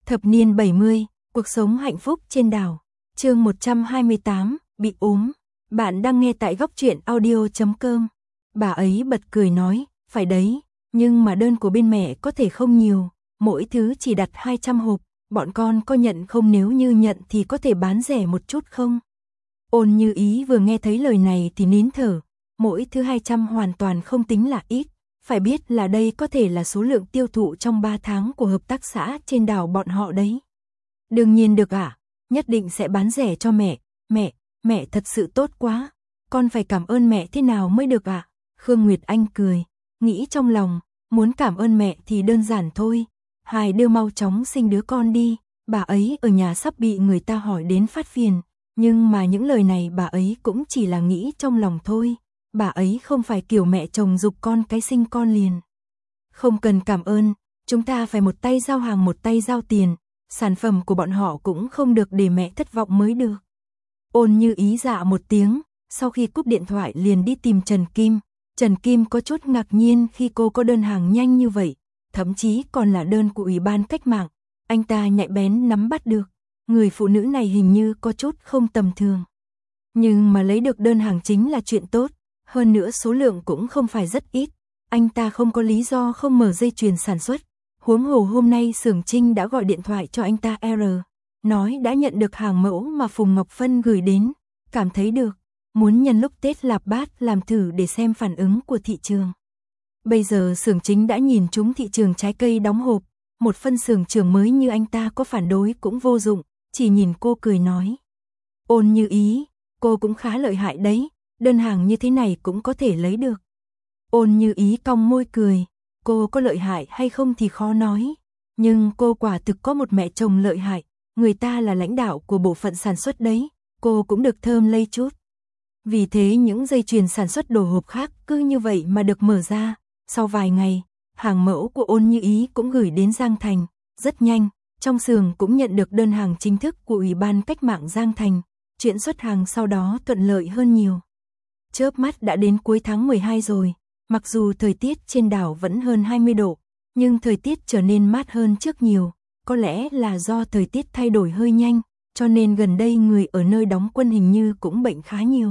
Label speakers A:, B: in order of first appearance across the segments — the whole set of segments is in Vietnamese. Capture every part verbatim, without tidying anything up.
A: Thập niên bảy mươi, cuộc sống hạnh phúc trên đảo. Chương một trăm hai mươi tám, bị ốm. Bạn đang nghe tại góc truyện audio chấm com. Bà ấy bật cười nói, phải đấy, nhưng mà đơn của bên mẹ có thể không nhiều, mỗi thứ chỉ đặt hai trăm hộp, bọn con có nhận không, nếu như nhận thì có thể bán rẻ một chút không? Ôn Như Ý vừa nghe thấy lời này thì nín thở, mỗi thứ hai trăm hoàn toàn không tính là ít, phải biết là đây có thể là số lượng tiêu thụ trong ba tháng của hợp tác xã trên đảo bọn họ đấy. Đương nhiên được ạ, à? Nhất định sẽ bán rẻ cho mẹ, mẹ, mẹ thật sự tốt quá, con phải cảm ơn mẹ thế nào mới được ạ? À? Khương Nguyệt Anh cười, nghĩ trong lòng, muốn cảm ơn mẹ thì đơn giản thôi, hai đứa mau chóng sinh đứa con đi, bà ấy ở nhà sắp bị người ta hỏi đến phát phiền, nhưng mà những lời này bà ấy cũng chỉ là nghĩ trong lòng thôi, bà ấy không phải kiểu mẹ chồng giục con cái sinh con liền. Không cần cảm ơn, chúng ta phải một tay giao hàng một tay giao tiền, sản phẩm của bọn họ cũng không được để mẹ thất vọng mới được. Ôn Như Ý dạ một tiếng, sau khi cúp điện thoại liền đi tìm Trần Kim. Trần Kim có chút ngạc nhiên khi cô có đơn hàng nhanh như vậy, thậm chí còn là đơn của Ủy ban Cách mạng. Anh ta nhạy bén nắm bắt được, người phụ nữ này hình như có chút không tầm thường. Nhưng mà lấy được đơn hàng chính là chuyện tốt, hơn nữa số lượng cũng không phải rất ít. Anh ta không có lý do không mở dây chuyền sản xuất. Huống hồ hôm nay xưởng Trinh đã gọi điện thoại cho anh ta R, nói đã nhận được hàng mẫu mà Phùng Ngọc Phân gửi đến, cảm thấy được, muốn nhân lúc Tết Lạp Bát làm thử để xem phản ứng của thị trường. Bây giờ xưởng Chính đã nhìn trúng thị trường trái cây đóng hộp, một phân xưởng trưởng mới như anh ta có phản đối cũng vô dụng, chỉ nhìn cô cười nói. Ôn Như Ý, cô cũng khá lợi hại đấy, đơn hàng như thế này cũng có thể lấy được. Ôn Như Ý cong môi cười, cô có lợi hại hay không thì khó nói, nhưng cô quả thực có một mẹ chồng lợi hại, người ta là lãnh đạo của bộ phận sản xuất đấy, cô cũng được thơm lây chút. Vì thế những dây chuyền sản xuất đồ hộp khác cứ như vậy mà được mở ra, sau vài ngày, hàng mẫu của Ôn Như Ý cũng gửi đến Giang Thành, rất nhanh, trong xưởng cũng nhận được đơn hàng chính thức của Ủy ban Cách mạng Giang Thành, chuyện xuất hàng sau đó thuận lợi hơn nhiều. Chớp mắt đã đến cuối tháng mười hai rồi, mặc dù thời tiết trên đảo vẫn hơn hai mươi độ, nhưng thời tiết trở nên mát hơn trước nhiều, có lẽ là do thời tiết thay đổi hơi nhanh, cho nên gần đây người ở nơi đóng quân hình như cũng bệnh khá nhiều.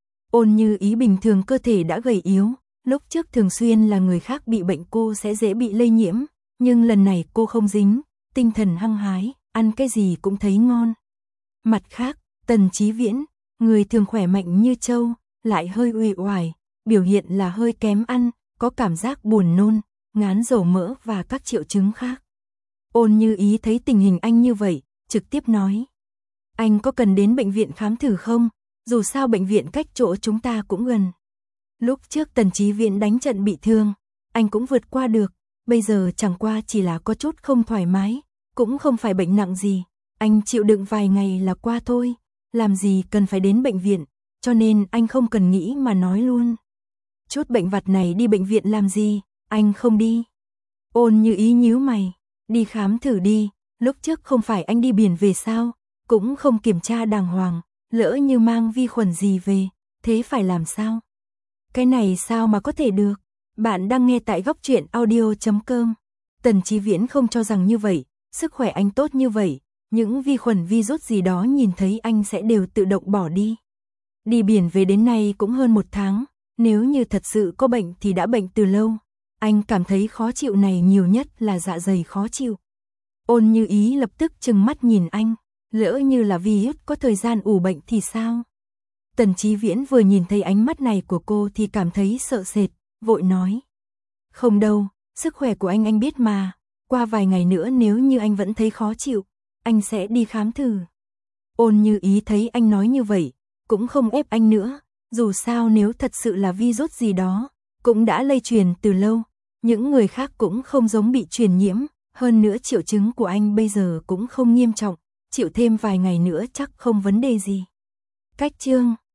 A: Ôn Như Ý bình thường cơ thể đã gầy yếu, lúc trước thường xuyên là người khác bị bệnh cô sẽ dễ bị lây nhiễm, nhưng lần này cô không dính, tinh thần hăng hái, ăn cái gì cũng thấy ngon. Mặt khác, Tần Chí Viễn, người thường khỏe mạnh như trâu, lại hơi uể oải, biểu hiện là hơi kém ăn, có cảm giác buồn nôn, ngán dầu mỡ và các triệu chứng khác. Ôn Như Ý thấy tình hình anh như vậy, trực tiếp nói. Anh có cần đến bệnh viện khám thử không? Dù sao bệnh viện cách chỗ chúng ta cũng gần. Lúc trước Tần Chí Viễn đánh trận bị thương, anh cũng vượt qua được, bây giờ chẳng qua chỉ là có chút không thoải mái, cũng không phải bệnh nặng gì, anh chịu đựng vài ngày là qua thôi, làm gì cần phải đến bệnh viện, cho nên anh không cần nghĩ mà nói luôn. Chút bệnh vặt này đi bệnh viện làm gì, anh không đi. Ôn Như Ý nhíu mày, đi khám thử đi, lúc trước không phải anh đi biển về sao, cũng không kiểm tra đàng hoàng, lỡ như mang vi khuẩn gì về, thế phải làm sao? Cái này sao mà có thể được? Bạn đang nghe tại góc truyện audio chấm com. Tần Chí Viễn không cho rằng như vậy, sức khỏe anh tốt như vậy, những vi khuẩn virus gì đó nhìn thấy anh sẽ đều tự động bỏ đi. Đi biển về đến nay cũng hơn một tháng, nếu như thật sự có bệnh thì đã bệnh từ lâu. Anh cảm thấy khó chịu này nhiều nhất là dạ dày khó chịu. Ôn Như Ý lập tức trừng mắt nhìn anh, lỡ như là virus có thời gian ủ bệnh thì sao? Tần Chí Viễn vừa nhìn thấy ánh mắt này của cô thì cảm thấy sợ sệt, vội nói. Không đâu, sức khỏe của anh anh biết mà, qua vài ngày nữa nếu như anh vẫn thấy khó chịu, anh sẽ đi khám thử. Ôn Như Ý thấy anh nói như vậy, cũng không ép anh nữa, dù sao nếu thật sự là virus gì đó, cũng đã lây truyền từ lâu, những người khác cũng không giống bị truyền nhiễm, hơn nữa triệu chứng của anh bây giờ cũng không nghiêm trọng, chịu thêm vài ngày nữa chắc không vấn đề gì. Cách chương